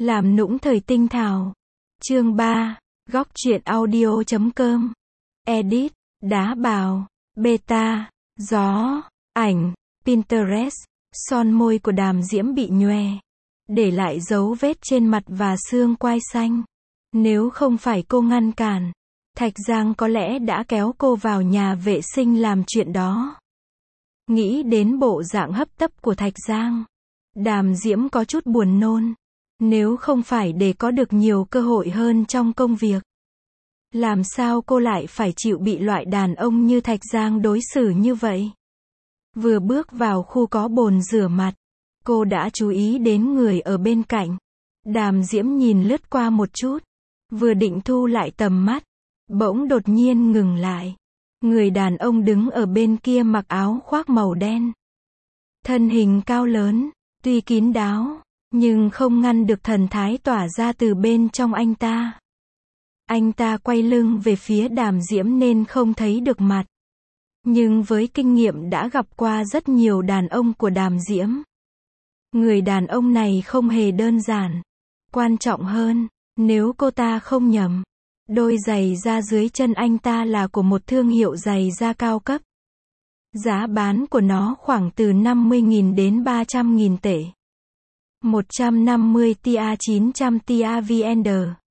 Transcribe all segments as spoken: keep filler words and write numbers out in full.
Làm nũng thời tinh thảo. Chương ba. Góc truyện audio chấm com. Edit. Đá bào. Beta. Gió. Ảnh. Pinterest. Son môi của Đàm Diễm bị nhòe, để lại dấu vết trên mặt và xương quai xanh. Nếu không phải cô ngăn cản, Thạch Giang có lẽ đã kéo cô vào nhà vệ sinh làm chuyện đó. Nghĩ đến bộ dạng hấp tấp của Thạch Giang, Đàm Diễm có chút buồn nôn. Nếu không phải để có được nhiều cơ hội hơn trong công việc, làm sao cô lại phải chịu bị loại đàn ông như Thạch Giang đối xử như vậy? Vừa bước vào khu có bồn rửa mặt, cô đã chú ý đến người ở bên cạnh. Đàm Diễm nhìn lướt qua một chút, vừa định thu lại tầm mắt, bỗng đột nhiên ngừng lại. Người đàn ông đứng ở bên kia mặc áo khoác màu đen. Thân hình cao lớn, tuy kín đáo, nhưng không ngăn được thần thái tỏa ra từ bên trong anh ta. Anh ta quay lưng về phía Đàm Diễm nên không thấy được mặt. Nhưng với kinh nghiệm đã gặp qua rất nhiều đàn ông của Đàm Diễm, người đàn ông này không hề đơn giản. Quan trọng hơn, nếu cô ta không nhầm, đôi giày da dưới chân anh ta là của một thương hiệu giày da cao cấp. Giá bán của nó khoảng từ năm mươi nghìn đến ba trăm nghìn tệ. một trăm năm mươi T A chín trăm T A V N D.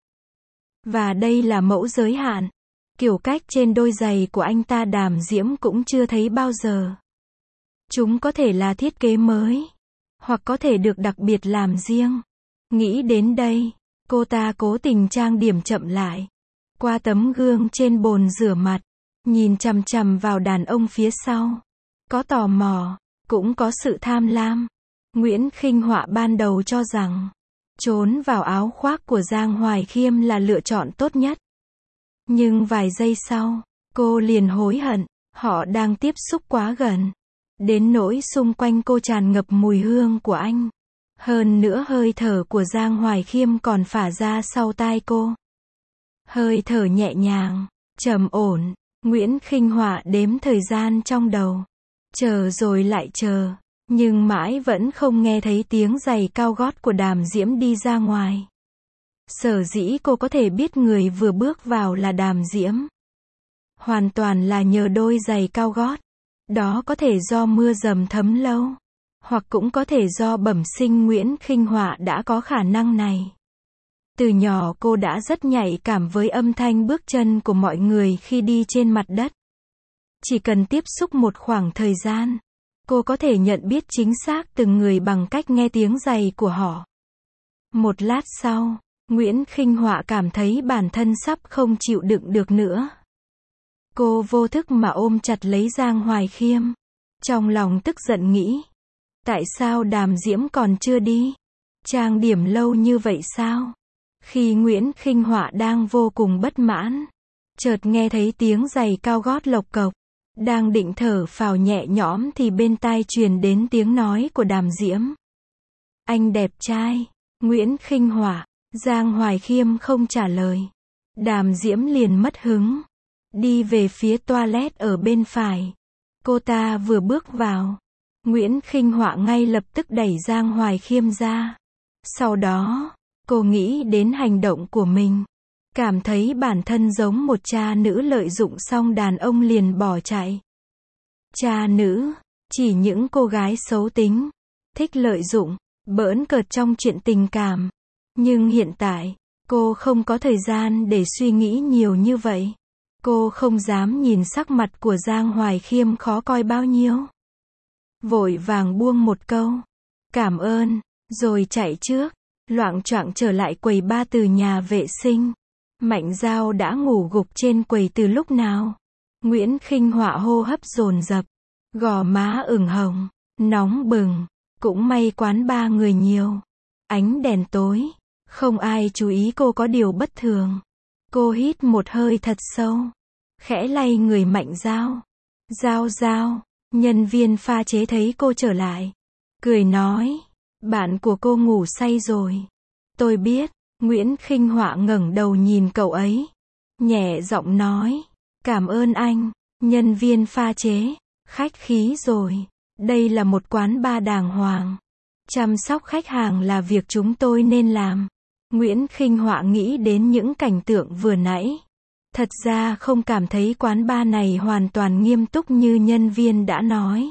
Và đây là mẫu giới hạn. Kiểu cách trên đôi giày của anh ta Đàm Diễm cũng chưa thấy bao giờ. Chúng có thể là thiết kế mới, hoặc có thể được đặc biệt làm riêng. Nghĩ đến đây, cô ta cố tình trang điểm chậm lại. Qua tấm gương trên bồn rửa mặt, nhìn chằm chằm vào đàn ông phía sau. Có tò mò, cũng có sự tham lam. Nguyễn Khinh Họa ban đầu cho rằng, trốn vào áo khoác của Giang Hoài Khiêm là lựa chọn tốt nhất. Nhưng vài giây sau, cô liền hối hận, họ đang tiếp xúc quá gần. Đến nỗi xung quanh cô tràn ngập mùi hương của anh. Hơn nữa hơi thở của Giang Hoài Khiêm còn phả ra sau tai cô. Hơi thở nhẹ nhàng, trầm ổn. Nguyễn Khinh Họa đếm thời gian trong đầu. Chờ rồi lại chờ. Nhưng mãi vẫn không nghe thấy tiếng giày cao gót của Đàm Diễm đi ra ngoài. Sở dĩ cô có thể biết người vừa bước vào là Đàm Diễm, hoàn toàn là nhờ đôi giày cao gót. Đó có thể do mưa dầm thấm lâu, hoặc cũng có thể do bẩm sinh Nguyễn Khinh Họa đã có khả năng này. Từ nhỏ cô đã rất nhạy cảm với âm thanh bước chân của mọi người khi đi trên mặt đất. Chỉ cần tiếp xúc một khoảng thời gian, cô có thể nhận biết chính xác từng người bằng cách nghe tiếng giày của họ. Một lát sau, Nguyễn Khinh Họa cảm thấy bản thân sắp không chịu đựng được nữa. Cô vô thức mà ôm chặt lấy Giang Hoài Khiêm. Trong lòng tức giận nghĩ, tại sao Đàm Diễm còn chưa đi? Trang điểm lâu như vậy sao? Khi Nguyễn Khinh Họa đang vô cùng bất mãn, chợt nghe thấy tiếng giày cao gót lộc cộc. Đang định thở phào nhẹ nhõm thì bên tai truyền đến tiếng nói của Đàm Diễm. Anh đẹp trai. Nguyễn Khinh Họa. Giang Hoài Khiêm không trả lời. Đàm Diễm liền mất hứng, đi về phía toilet ở bên phải. Cô ta vừa bước vào, Nguyễn Khinh Họa ngay lập tức đẩy Giang Hoài Khiêm ra. Sau đó, cô nghĩ đến hành động của mình, cảm thấy bản thân giống một cha nữ lợi dụng xong đàn ông liền bỏ chạy. Cha nữ, chỉ những cô gái xấu tính, thích lợi dụng, bỡn cợt trong chuyện tình cảm. Nhưng hiện tại, cô không có thời gian để suy nghĩ nhiều như vậy. Cô không dám nhìn sắc mặt của Giang Hoài Khiêm khó coi bao nhiêu. Vội vàng buông một câu, cảm ơn, rồi chạy trước, loạng choạng trở lại quầy ba từ nhà vệ sinh. Mạnh Giao đã ngủ gục trên quầy từ lúc nào. Nguyễn Khinh Họa hô hấp dồn dập, gò má ửng hồng, nóng bừng. Cũng may quán ba người nhiều, ánh đèn tối, không ai chú ý cô có điều bất thường. Cô hít một hơi thật sâu, khẽ lay người Mạnh Giao. Giao Giao, nhân viên pha chế thấy cô trở lại, cười nói, bạn của cô ngủ say rồi. Tôi biết. Nguyễn Khinh Họa ngẩng đầu nhìn cậu ấy, nhẹ giọng nói, cảm ơn anh. Nhân viên pha chế, khách khí rồi, đây là một quán bar đàng hoàng. Chăm sóc khách hàng là việc chúng tôi nên làm. Nguyễn Khinh Họa nghĩ đến những cảnh tượng vừa nãy. Thật ra không cảm thấy quán bar này hoàn toàn nghiêm túc như nhân viên đã nói.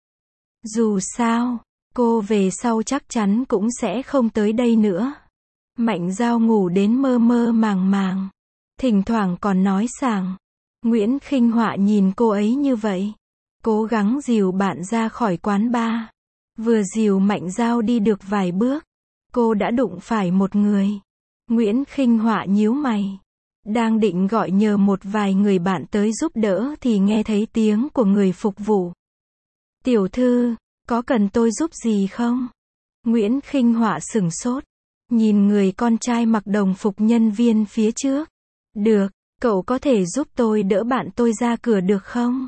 Dù sao, cô về sau chắc chắn cũng sẽ không tới đây nữa. Mạnh Dao ngủ đến mơ mơ màng màng. Thỉnh thoảng còn nói sảng. Nguyễn Khinh Họa nhìn cô ấy như vậy. Cố gắng dìu bạn ra khỏi quán bar. Vừa dìu Mạnh Dao đi được vài bước. Cô đã đụng phải một người. Nguyễn Khinh Họa nhíu mày. Đang định gọi nhờ một vài người bạn tới giúp đỡ thì nghe thấy tiếng của người phục vụ. Tiểu thư, có cần tôi giúp gì không? Nguyễn Khinh Họa sửng sốt. Nhìn người con trai mặc đồng phục nhân viên phía trước. Được, cậu có thể giúp tôi đỡ bạn tôi ra cửa được không?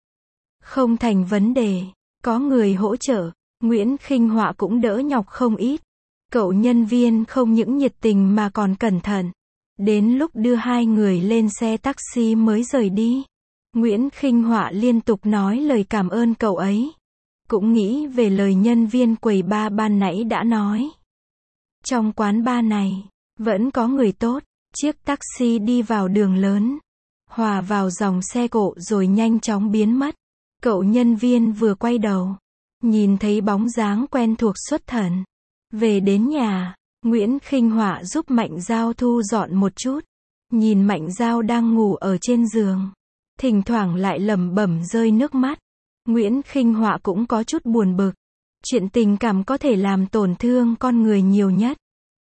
Không thành vấn đề, có người hỗ trợ. Nguyễn Khinh Họa cũng đỡ nhọc không ít. Cậu nhân viên không những nhiệt tình mà còn cẩn thận. Đến lúc đưa hai người lên xe taxi mới rời đi. Nguyễn Khinh Họa liên tục nói lời cảm ơn cậu ấy. Cũng nghĩ về lời nhân viên quầy bar ban nãy đã nói. Trong quán bar này, vẫn có người tốt. Chiếc taxi đi vào đường lớn. Hòa vào dòng xe cộ rồi nhanh chóng biến mất. Cậu nhân viên vừa quay đầu. Nhìn thấy bóng dáng quen thuộc xuất thần. Về đến nhà, Nguyễn Khinh Họa giúp Mạnh Dao thu dọn một chút. Nhìn Mạnh Dao đang ngủ ở trên giường. Thỉnh thoảng lại lẩm bẩm rơi nước mắt. Nguyễn Khinh Họa cũng có chút buồn bực. Chuyện tình cảm có thể làm tổn thương con người nhiều nhất.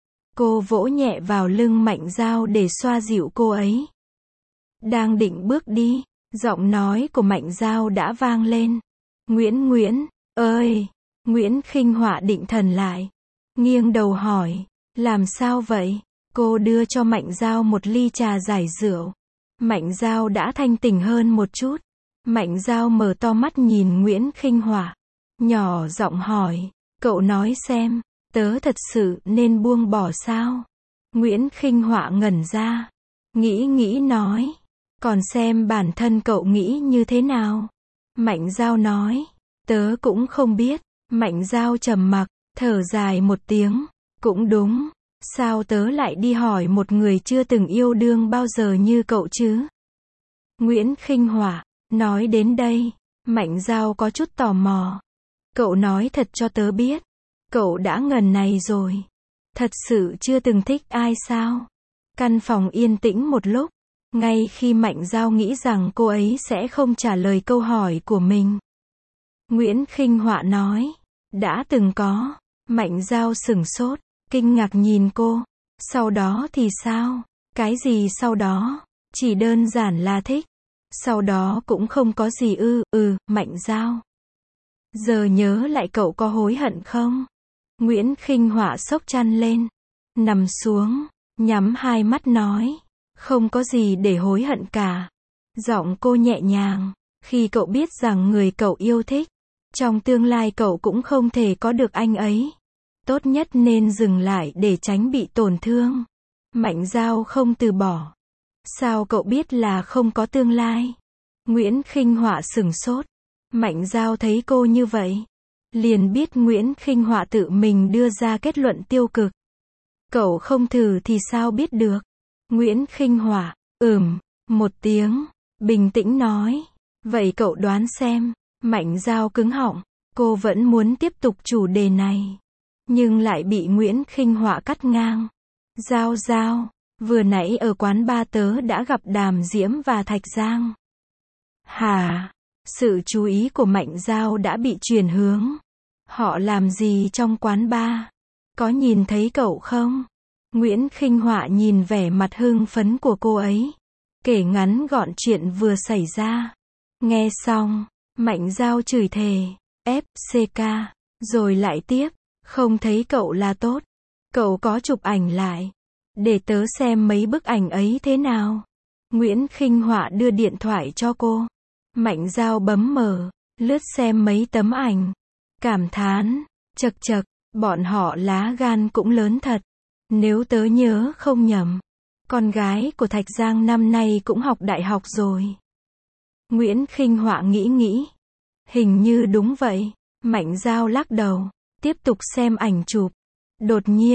Cô vỗ nhẹ vào lưng Mạnh Dao để xoa dịu cô ấy. Đang định bước đi, giọng nói của Mạnh Dao đã vang lên. Nguyễn Nguyễn, ơi! Nguyễn Khinh Họa định thần lại. Nghiêng đầu hỏi, làm sao vậy? Cô đưa cho Mạnh Dao một ly trà giải rượu. Mạnh Dao đã thanh tỉnh hơn một chút. Mạnh Dao mở to mắt nhìn Nguyễn Khinh Họa. Nhỏ giọng hỏi, cậu nói xem, tớ thật sự nên buông bỏ sao? Nguyễn Khinh Họa ngẩn ra. Nghĩ nghĩ nói, còn xem bản thân cậu nghĩ như thế nào? Mạnh Dao nói, tớ cũng không biết. Mạnh Dao trầm mặc, thở dài một tiếng. Cũng đúng, sao tớ lại đi hỏi một người chưa từng yêu đương bao giờ như cậu chứ? Nguyễn Khinh Họa, nói đến đây, Mạnh Dao có chút tò mò. Cậu nói thật cho tớ biết, cậu đã ngần này rồi. Thật sự chưa từng thích ai sao? Căn phòng yên tĩnh một lúc. Ngay khi Mạnh Dao nghĩ rằng cô ấy sẽ không trả lời câu hỏi của mình. Nguyễn Khinh Họa nói, đã từng có. Mạnh Dao sửng sốt, kinh ngạc nhìn cô. Sau đó thì sao? Cái gì sau đó? Chỉ đơn giản là thích. Sau đó cũng không có gì ư, ừ, Mạnh Dao. Giờ nhớ lại cậu có hối hận không? Nguyễn Khinh Họa xốc chăn lên. Nằm xuống, nhắm hai mắt nói. Không có gì để hối hận cả. Giọng cô nhẹ nhàng. Khi cậu biết rằng người cậu yêu thích, trong tương lai cậu cũng không thể có được anh ấy. Tốt nhất nên dừng lại để tránh bị tổn thương. Mạnh Dao không từ bỏ. Sao cậu biết là không có tương lai? Nguyễn Khinh Họa sửng sốt. Mạnh Dao thấy cô như vậy, liền biết Nguyễn Khinh Họa tự mình đưa ra kết luận tiêu cực. Cậu không thử thì sao biết được? Nguyễn Khinh Họa, ừm, một tiếng, bình tĩnh nói. Vậy cậu đoán xem. Mạnh Dao cứng họng. Cô vẫn muốn tiếp tục chủ đề này, nhưng lại bị Nguyễn Khinh Họa cắt ngang. Dao Dao, vừa nãy ở quán ba tớ đã gặp Đàm Diễm và Thạch Giang. Hả? Sự chú ý của Mạnh Dao đã bị chuyển hướng. Họ làm gì trong quán bar? Có nhìn thấy cậu không? Nguyễn Khinh Họa nhìn vẻ mặt hưng phấn của cô ấy, kể ngắn gọn chuyện vừa xảy ra. Nghe xong, Mạnh Dao chửi thề, ép xê ca, rồi lại tiếp, không thấy cậu là tốt. Cậu có chụp ảnh lại, để tớ xem mấy bức ảnh ấy thế nào. Nguyễn Khinh Họa đưa điện thoại cho cô. Mạnh Dao bấm mở, lướt xem mấy tấm ảnh. Cảm thán, chật chật, bọn họ lá gan cũng lớn thật. Nếu tớ nhớ không nhầm, con gái của Thạch Giang năm nay cũng học đại học rồi. Nguyễn Khinh Họa nghĩ nghĩ. Hình như đúng vậy. Mạnh Dao lắc đầu, tiếp tục xem ảnh chụp. Đột nhiên,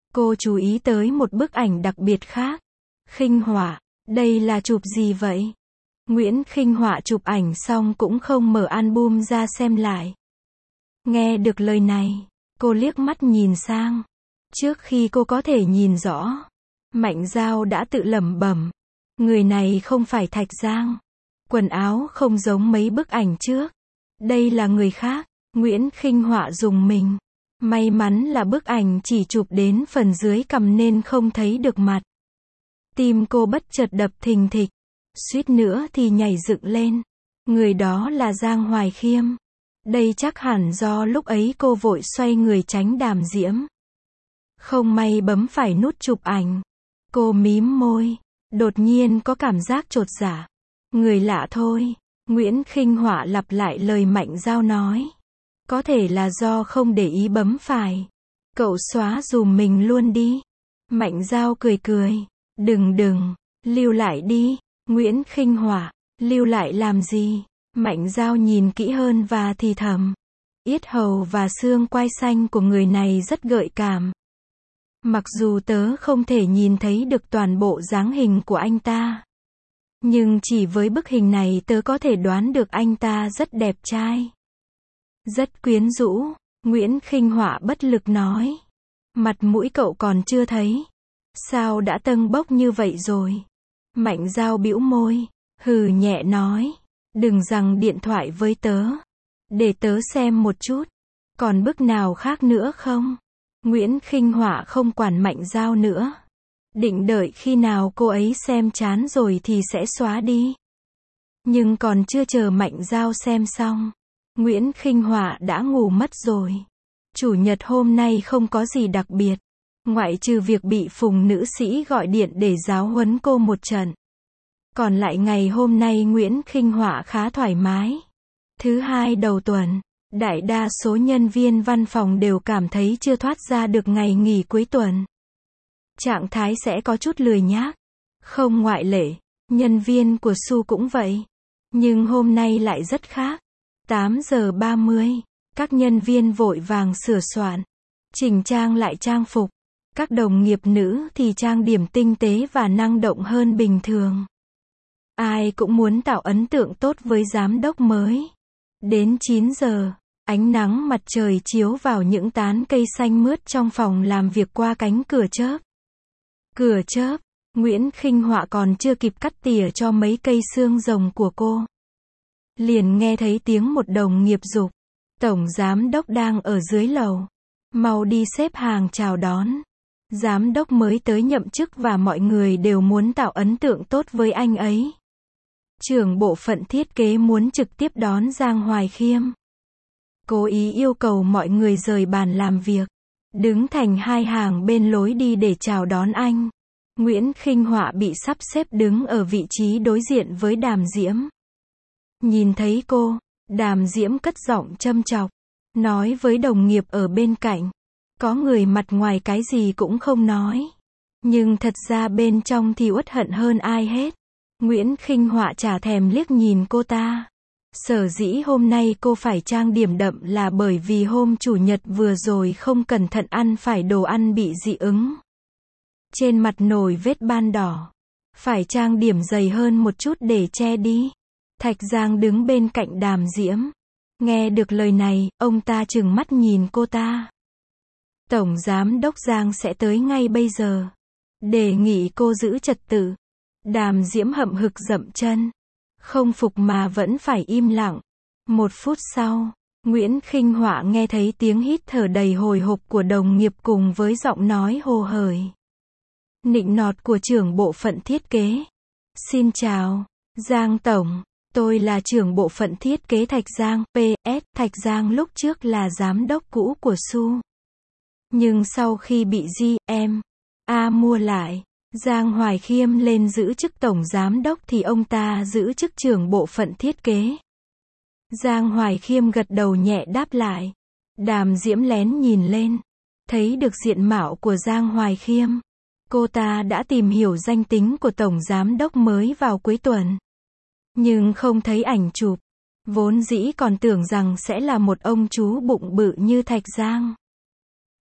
Cô chú ý tới một bức ảnh đặc biệt khác. Khinh Họa, đây là chụp gì vậy? Nguyễn Khinh Họa chụp ảnh xong cũng không mở album ra xem lại. Nghe được lời này, cô liếc mắt nhìn sang. Trước khi cô có thể nhìn rõ, Mạnh Dao đã tự lẩm bẩm. Người này không phải Thạch Giang. Quần áo không giống mấy bức ảnh trước. Đây là người khác. Nguyễn Khinh Họa rùng mình. May mắn là bức ảnh chỉ chụp đến phần dưới cằm nên không thấy được mặt. Tim cô bất chợt đập thình thịch. Suýt nữa thì nhảy dựng lên. Người đó là Giang Hoài Khiêm. Đây chắc hẳn do lúc ấy cô vội xoay người tránh Đàm Diễm. Không may bấm phải nút chụp ảnh. Cô mím môi. Đột nhiên có cảm giác chột dạ. Người lạ thôi. Nguyễn Khinh Họa lặp lại lời Mạnh Dao nói. Có thể là do không để ý bấm phải. Cậu xóa dùm mình luôn đi. Mạnh Dao cười cười. Đừng đừng. Lưu lại đi. Nguyễn Khinh Họa. Lưu lại làm gì? Mạnh Dao nhìn kỹ hơn và thì thầm. Yết hầu và xương quai xanh của người này rất gợi cảm. Mặc dù tớ không thể nhìn thấy được toàn bộ dáng hình của anh ta. Nhưng chỉ với bức hình này tớ có thể đoán được anh ta rất đẹp trai. Rất quyến rũ. Nguyễn Khinh Họa bất lực nói. Mặt mũi cậu còn chưa thấy. Sao đã tâng bốc như vậy rồi? Mạnh Dao bĩu môi. Hừ nhẹ nói. Đừng giằng điện thoại với tớ. Để tớ xem một chút. Còn bức nào khác nữa không? Nguyễn Khinh Họa không quản Mạnh Dao nữa. Định đợi khi nào cô ấy xem chán rồi thì sẽ xóa đi. Nhưng còn chưa chờ Mạnh Dao xem xong, Nguyễn Khinh Họa đã ngủ mất rồi. Chủ nhật hôm nay không có gì đặc biệt. Ngoại trừ việc bị Phùng nữ sĩ gọi điện để giáo huấn cô một trận. Còn lại ngày hôm nay Nguyễn Khinh Họa khá thoải mái. Thứ hai đầu tuần, đại đa số nhân viên văn phòng đều cảm thấy chưa thoát ra được ngày nghỉ cuối tuần. Trạng thái sẽ có chút lười nhác. Không ngoại lệ, nhân viên của Su cũng vậy. Nhưng hôm nay lại rất khác. tám giờ ba mươi, các nhân viên vội vàng sửa soạn, chỉnh trang lại trang phục. Các đồng nghiệp nữ thì trang điểm tinh tế và năng động hơn bình thường. Ai cũng muốn tạo ấn tượng tốt với giám đốc mới. Đến chín giờ, ánh nắng mặt trời chiếu vào những tán cây xanh mướt trong phòng làm việc qua cánh cửa chớp. Cửa chớp, Nguyễn Khinh Họa còn chưa kịp cắt tỉa cho mấy cây xương rồng của cô. Liền nghe thấy tiếng một đồng nghiệp giục. Tổng giám đốc đang ở dưới lầu. Mau đi xếp hàng chào đón. Giám đốc mới tới nhậm chức và mọi người đều muốn tạo ấn tượng tốt với anh ấy. Trưởng bộ phận thiết kế muốn trực tiếp đón Giang Hoài Khiêm. Cố ý yêu cầu mọi người rời bàn làm việc. Đứng thành hai hàng bên lối đi để chào đón anh. Nguyễn Khinh Họa bị sắp xếp đứng ở vị trí đối diện với Đàm Diễm. Nhìn thấy cô, Đàm Diễm cất giọng châm chọc. Nói với đồng nghiệp ở bên cạnh. Có người mặt ngoài cái gì cũng không nói. Nhưng thật ra bên trong thì uất hận hơn ai hết. Nguyễn Khinh Họa chả thèm liếc nhìn cô ta. Sở dĩ hôm nay cô phải trang điểm đậm là bởi vì hôm chủ nhật vừa rồi không cẩn thận ăn phải đồ ăn bị dị ứng. Trên mặt nổi vết ban đỏ. Phải trang điểm dày hơn một chút để che đi. Thạch Giang đứng bên cạnh Đàm Diễm. Nghe được lời này, ông ta trừng mắt nhìn cô ta. Tổng giám đốc Giang sẽ tới ngay bây giờ. Đề nghị cô giữ trật tự. Đàm Diễm hậm hực dậm chân. Không phục mà vẫn phải im lặng. Một phút sau, Nguyễn Khinh Họa nghe thấy tiếng hít thở đầy hồi hộp của đồng nghiệp cùng với giọng nói hồ hởi. Nịnh nọt của trưởng bộ phận thiết kế. Xin chào, Giang Tổng. Tôi là trưởng bộ phận thiết kế Thạch Giang, pê ét. Thạch Giang lúc trước là giám đốc cũ của Su. Nhưng sau khi bị giê em a mua lại, Giang Hoài Khiêm lên giữ chức tổng giám đốc thì ông ta giữ chức trưởng bộ phận thiết kế. Giang Hoài Khiêm gật đầu nhẹ đáp lại. Đàm Diễm lén nhìn lên. Thấy được diện mạo của Giang Hoài Khiêm. Cô ta đã tìm hiểu danh tính của tổng giám đốc mới vào cuối tuần. Nhưng không thấy ảnh chụp. Vốn dĩ còn tưởng rằng sẽ là một ông chú bụng bự như Thạch Giang.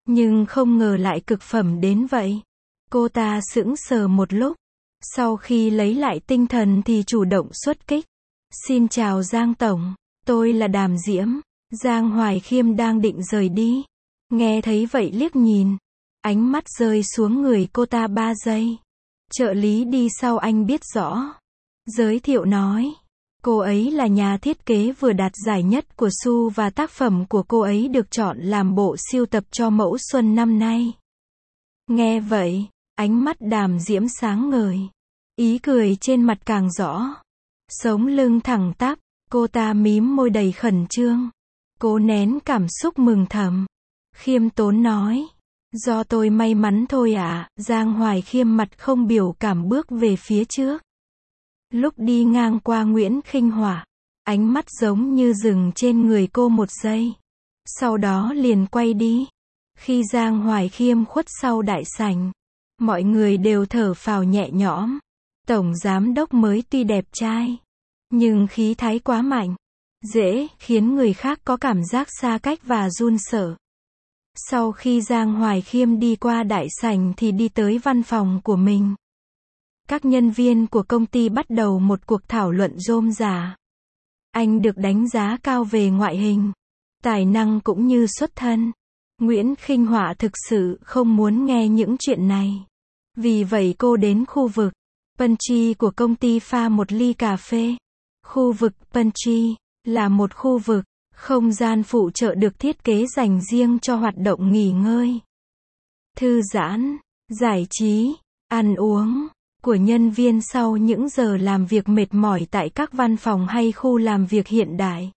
Nhưng không ngờ lại cực phẩm đến vậy. Cô ta sững sờ một lúc. Sau khi lấy lại tinh thần thì chủ động xuất kích. Xin chào Giang Tổng, tôi là Đàm Diễm. Giang Hoài Khiêm đang định rời đi. Nghe thấy vậy liếc nhìn. Ánh mắt rơi xuống người cô ta ba giây. Trợ lý đi sau anh biết rõ. Giới thiệu nói. Cô ấy là nhà thiết kế vừa đạt giải nhất của Su và tác phẩm của cô ấy được chọn làm bộ sưu tập cho mẫu xuân năm nay. Nghe vậy, ánh mắt Đàm Diễm sáng ngời. Ý cười trên mặt càng rõ. Sống lưng thẳng tắp, cô ta mím môi đầy khẩn trương. Cố nén cảm xúc mừng thầm. Khiêm tốn nói. Do tôi may mắn thôi ạ, à. Giang Hoài Khiêm mặt không biểu cảm bước về phía trước. Lúc đi ngang qua Nguyễn Khinh Họa, ánh mắt giống như dừng trên người cô một giây. Sau đó liền quay đi. Khi Giang Hoài Khiêm khuất sau đại sảnh, mọi người đều thở phào nhẹ nhõm. Tổng giám đốc mới tuy đẹp trai, nhưng khí thái quá mạnh, dễ khiến người khác có cảm giác xa cách và run sợ. Sau khi Giang Hoài Khiêm đi qua đại sảnh thì đi tới văn phòng của mình. Các nhân viên của công ty bắt đầu một cuộc thảo luận rôm rả. Anh được đánh giá cao về ngoại hình, tài năng cũng như xuất thân. Nguyễn Khinh Họa thực sự không muốn nghe những chuyện này. Vì vậy cô đến khu vực Punchy của công ty pha một ly cà phê. Khu vực Punchy là một khu vực, không gian phụ trợ được thiết kế dành riêng cho hoạt động nghỉ ngơi, thư giãn, giải trí, ăn uống của nhân viên sau những giờ làm việc mệt mỏi tại các văn phòng hay khu làm việc hiện đại.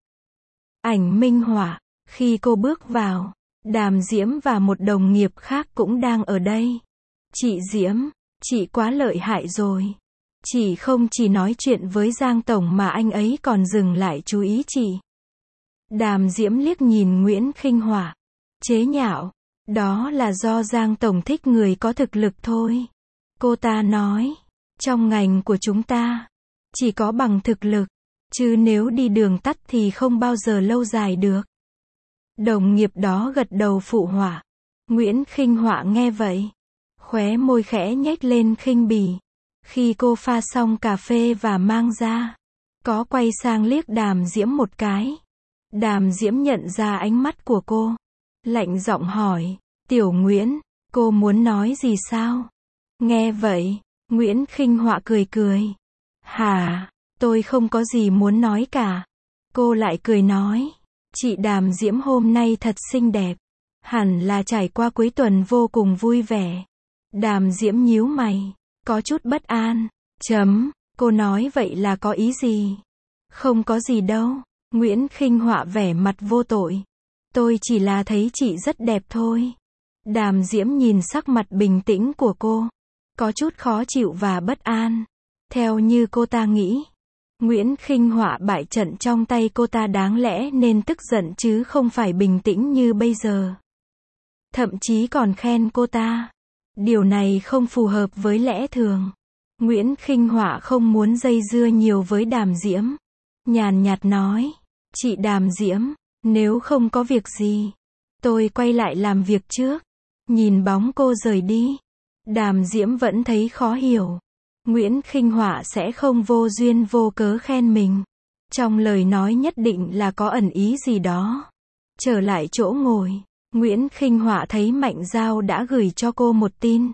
Ảnh minh họa, khi cô bước vào, Đàm Diễm và một đồng nghiệp khác cũng đang ở đây. Chị Diễm, chị quá lợi hại rồi. Chị không chỉ nói chuyện với Giang Tổng mà anh ấy còn dừng lại chú ý chị. Đàm Diễm liếc nhìn Nguyễn Khinh Họa, chế nhạo. Đó là do Giang Tổng thích người có thực lực thôi. Cô ta nói, trong ngành của chúng ta, chỉ có bằng thực lực, chứ nếu đi đường tắt thì không bao giờ lâu dài được. Đồng nghiệp đó gật đầu phụ họa. Nguyễn Khinh Họa nghe vậy, khóe môi khẽ nhếch lên khinh bỉ. Khi cô pha xong cà phê và mang ra, có quay sang liếc Đàm Diễm một cái. Đàm Diễm nhận ra ánh mắt của cô, lạnh giọng hỏi, Tiểu Nguyễn, cô muốn nói gì sao? Nghe vậy, Nguyễn Khinh Họa cười cười. Hả, tôi không có gì muốn nói cả. Cô lại cười nói, chị Đàm Diễm hôm nay thật xinh đẹp. Hẳn là trải qua cuối tuần vô cùng vui vẻ. Đàm Diễm nhíu mày, có chút bất an. Chấm, cô nói vậy là có ý gì? Không có gì đâu. Nguyễn Khinh Họa vẻ mặt vô tội. Tôi chỉ là thấy chị rất đẹp thôi. Đàm Diễm nhìn sắc mặt bình tĩnh của cô, có chút khó chịu và bất an. Theo như cô ta nghĩ, Nguyễn Khinh Họa bại trận trong tay cô ta đáng lẽ nên tức giận chứ không phải bình tĩnh như bây giờ. Thậm chí còn khen cô ta. Điều này không phù hợp với lẽ thường. Nguyễn Khinh Họa không muốn dây dưa nhiều với Đàm Diễm. Nhàn nhạt nói, chị Đàm Diễm, nếu không có việc gì, tôi quay lại làm việc trước. Nhìn bóng cô rời đi, Đàm Diễm vẫn thấy khó hiểu. Nguyễn Khinh Họa sẽ không vô duyên vô cớ khen mình. Trong lời nói nhất định là có ẩn ý gì đó. Trở lại chỗ ngồi, Nguyễn Khinh Họa thấy Mạnh Giao đã gửi cho cô một tin.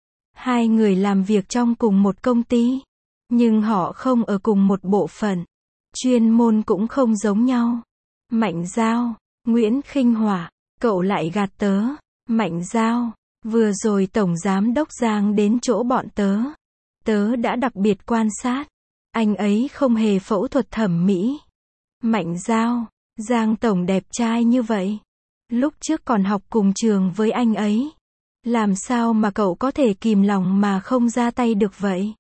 Hai người làm việc trong cùng một công ty, nhưng họ không ở cùng một bộ phận. Chuyên môn cũng không giống nhau. Mạnh Giao, Nguyễn Khinh Họa, cậu lại gạt tớ. Mạnh Giao, vừa rồi Tổng Giám Đốc Giang đến chỗ bọn tớ. Tớ đã đặc biệt quan sát. Anh ấy không hề phẫu thuật thẩm mỹ. Mạnh Giao, Giang Tổng đẹp trai như vậy. Lúc trước còn học cùng trường với anh ấy. Làm sao mà cậu có thể kìm lòng mà không ra tay được vậy?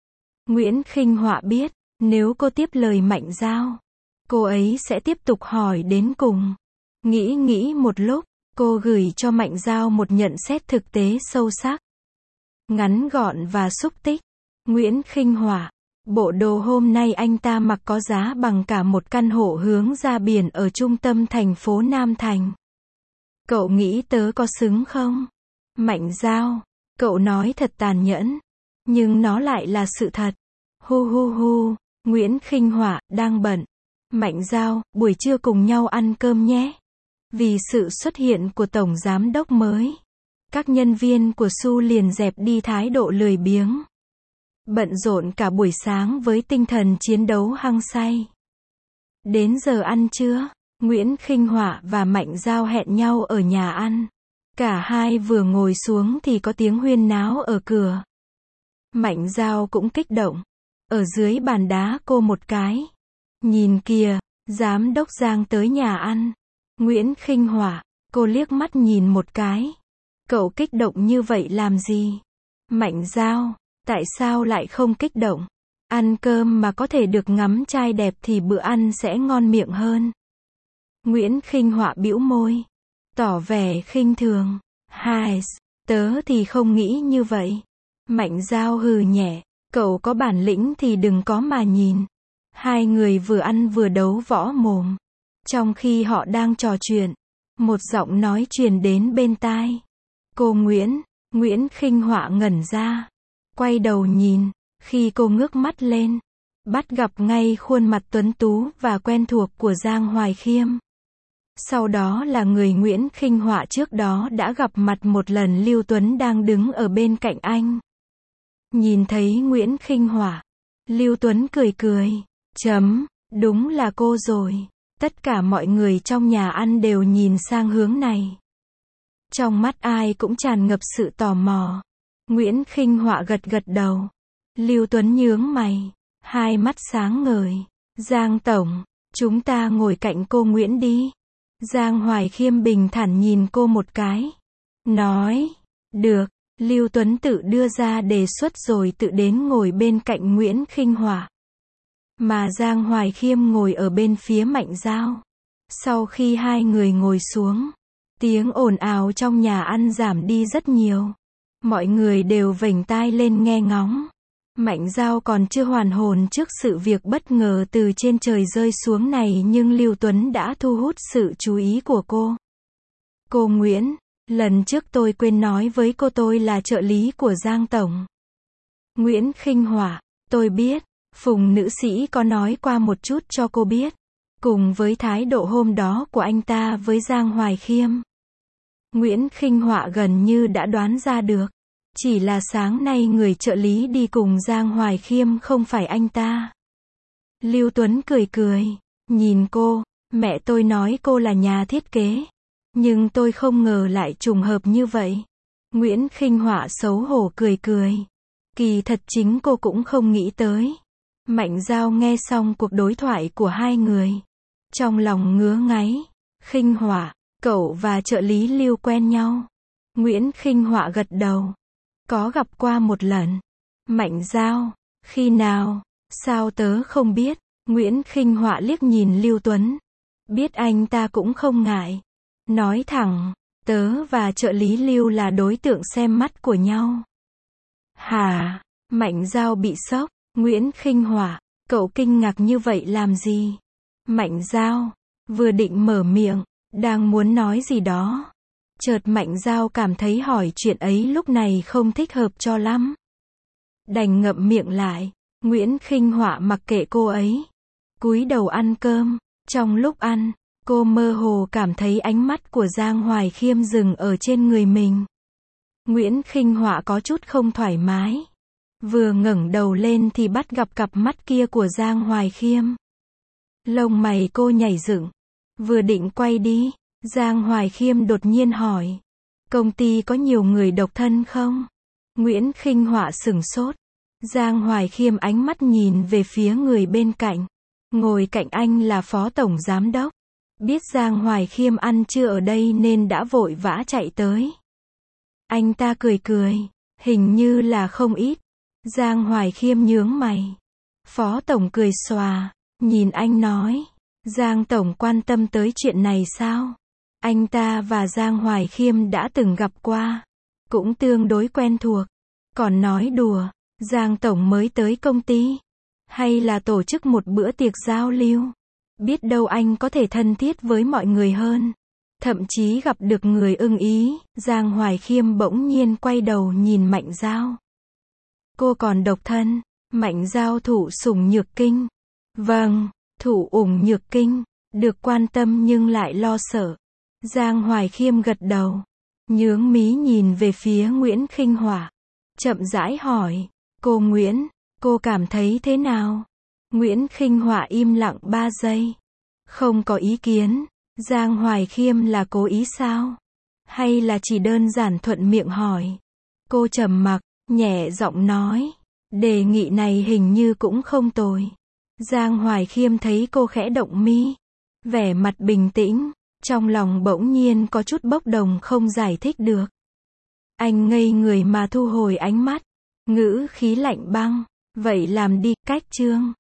Nguyễn Khinh Họa biết, nếu cô tiếp lời Mạnh Giao, cô ấy sẽ tiếp tục hỏi đến cùng. Nghĩ nghĩ một lúc, cô gửi cho Mạnh Giao một nhận xét thực tế sâu sắc, ngắn gọn và xúc tích. Nguyễn Khinh Họa, bộ đồ hôm nay anh ta mặc có giá bằng cả một căn hộ hướng ra biển ở trung tâm thành phố Nam Thành. Cậu nghĩ tớ có xứng không? Mạnh Dao, cậu nói thật tàn nhẫn. Nhưng nó lại là sự thật. Hu hu hu, Nguyễn Khinh Họa, đang bận. Mạnh Dao, buổi trưa cùng nhau ăn cơm nhé. Vì sự xuất hiện của Tổng Giám đốc mới, các nhân viên của Su liền dẹp đi thái độ lười biếng. Bận rộn cả buổi sáng với tinh thần chiến đấu hăng say. Đến giờ ăn trưa, Nguyễn Khinh Họa và Mạnh Dao hẹn nhau ở nhà ăn. Cả hai vừa ngồi xuống thì có tiếng huyên náo ở cửa. Mạnh Dao cũng kích động. Ở dưới bàn đá cô một cái. Nhìn kìa, Giám đốc Giang tới nhà ăn. Nguyễn Khinh Họa, cô liếc mắt nhìn một cái. Cậu kích động như vậy làm gì? Mạnh Dao, tại sao lại không kích động? Ăn cơm mà có thể được ngắm trai đẹp thì bữa ăn sẽ ngon miệng hơn. Nguyễn Khinh Họa bĩu môi, tỏ vẻ khinh thường. Hai, tớ thì không nghĩ như vậy. Mạnh Dao hừ nhẹ, cậu có bản lĩnh thì đừng có mà nhìn. Hai người vừa ăn vừa đấu võ mồm. Trong khi họ đang trò chuyện, một giọng nói truyền đến bên tai. Cô Nguyễn, Nguyễn Khinh Họa ngẩn ra. Quay đầu nhìn, khi cô ngước mắt lên, bắt gặp ngay khuôn mặt tuấn tú và quen thuộc của Giang Hoài Khiêm. Sau đó là người Nguyễn Khinh Họa trước đó đã gặp mặt một lần, Lưu Tuấn đang đứng ở bên cạnh anh. Nhìn thấy Nguyễn Khinh Họa, Lưu Tuấn cười cười, chấm, đúng là cô rồi. Tất cả mọi người trong nhà ăn đều nhìn sang hướng này. Trong mắt ai cũng tràn ngập sự tò mò. Nguyễn Khinh Họa gật gật đầu. Lưu Tuấn nhướng mày, hai mắt sáng ngời. Giang tổng, chúng ta ngồi cạnh cô Nguyễn đi. Giang Hoài Khiêm bình thản nhìn cô một cái. Nói, được. Lưu Tuấn tự đưa ra đề xuất rồi tự đến ngồi bên cạnh Nguyễn Khinh Họa. Mà Giang Hoài Khiêm ngồi ở bên phía Mạnh Dao. Sau khi hai người ngồi xuống, tiếng ồn ào trong nhà ăn giảm đi rất nhiều. Mọi người đều vểnh tai lên nghe ngóng. Mạnh Dao còn chưa hoàn hồn trước sự việc bất ngờ từ trên trời rơi xuống này, nhưng Lưu Tuấn đã thu hút sự chú ý của cô. Cô Nguyễn, lần trước tôi quên nói với cô tôi là trợ lý của Giang tổng. Nguyễn Khinh Họa, tôi biết. Phùng nữ sĩ có nói qua một chút cho cô biết. Cùng với thái độ hôm đó của anh ta với Giang Hoài Khiêm, Nguyễn Khinh Họa gần như đã đoán ra được. Chỉ là sáng nay người trợ lý đi cùng Giang Hoài Khiêm không phải anh ta. Lưu Tuấn cười cười, nhìn cô, mẹ tôi nói cô là nhà thiết kế. Nhưng tôi không ngờ lại trùng hợp như vậy. Nguyễn Khinh Họa xấu hổ cười cười. Kỳ thật chính cô cũng không nghĩ tới. Mạnh Dao nghe xong cuộc đối thoại của hai người. Trong lòng ngứa ngáy. Khinh Họa, cậu và trợ lý Lưu quen nhau. Nguyễn Khinh Họa gật đầu. Có gặp qua một lần. Mạnh Dao, khi nào? Sao tớ không biết? Nguyễn Khinh Họa liếc nhìn Lưu Tuấn. Biết anh ta cũng không ngại. Nói thẳng, tớ và trợ lý Lưu là đối tượng xem mắt của nhau. Hả? Mạnh Dao bị sốc. Nguyễn Khinh Họa, cậu kinh ngạc như vậy làm gì? Mạnh Dao, vừa định mở miệng, đang muốn nói gì đó. Chợt Mạnh Dao cảm thấy hỏi chuyện ấy lúc này không thích hợp cho lắm. Đành ngậm miệng lại. Nguyễn Khinh Họa mặc kệ cô ấy. Cúi đầu ăn cơm. Trong lúc ăn, cô mơ hồ cảm thấy ánh mắt của Giang Hoài Khiêm dừng ở trên người mình. Nguyễn Khinh Họa có chút không thoải mái. Vừa ngẩng đầu lên thì bắt gặp cặp mắt kia của Giang Hoài Khiêm. Lông mày cô nhảy dựng. Vừa định quay đi, Giang Hoài Khiêm đột nhiên hỏi. Công ty có nhiều người độc thân không? Nguyễn Khinh Họa sửng sốt. Giang Hoài Khiêm ánh mắt nhìn về phía người bên cạnh. Ngồi cạnh anh là Phó Tổng Giám Đốc. Biết Giang Hoài Khiêm ăn trưa ở đây nên đã vội vã chạy tới. Anh ta cười cười. Hình như là không ít. Giang Hoài Khiêm nhướng mày. Phó Tổng cười xòa. Nhìn anh nói. Giang Tổng quan tâm tới chuyện này sao? Anh ta và Giang Hoài Khiêm đã từng gặp qua. Cũng tương đối quen thuộc. Còn nói đùa. Giang Tổng mới tới công ty. Hay là tổ chức một bữa tiệc giao lưu. Biết đâu anh có thể thân thiết với mọi người hơn. thậm chí gặp được người ưng ý, Giang Hoài Khiêm bỗng nhiên quay đầu nhìn Mạnh Dao. Cô còn độc thân, Mạnh Dao thụ sủng nhược kinh. Vâng, thụ ủng nhược kinh, được quan tâm nhưng lại lo sợ. Giang Hoài Khiêm gật đầu, nhướng mí nhìn về phía Nguyễn Khinh Họa, chậm rãi hỏi, cô Nguyễn, cô cảm thấy thế nào? Nguyễn Khinh Họa im lặng ba giây, không có ý kiến. Giang Hoài Khiêm là cố ý sao? Hay là chỉ đơn giản thuận miệng hỏi? Cô trầm mặc, nhẹ giọng nói, đề nghị này hình như cũng không tồi. Giang Hoài Khiêm thấy cô khẽ động mi, vẻ mặt bình tĩnh, trong lòng bỗng nhiên có chút bốc đồng không giải thích được. Anh ngây người mà thu hồi ánh mắt, ngữ khí lạnh băng, vậy làm đi, cách chương.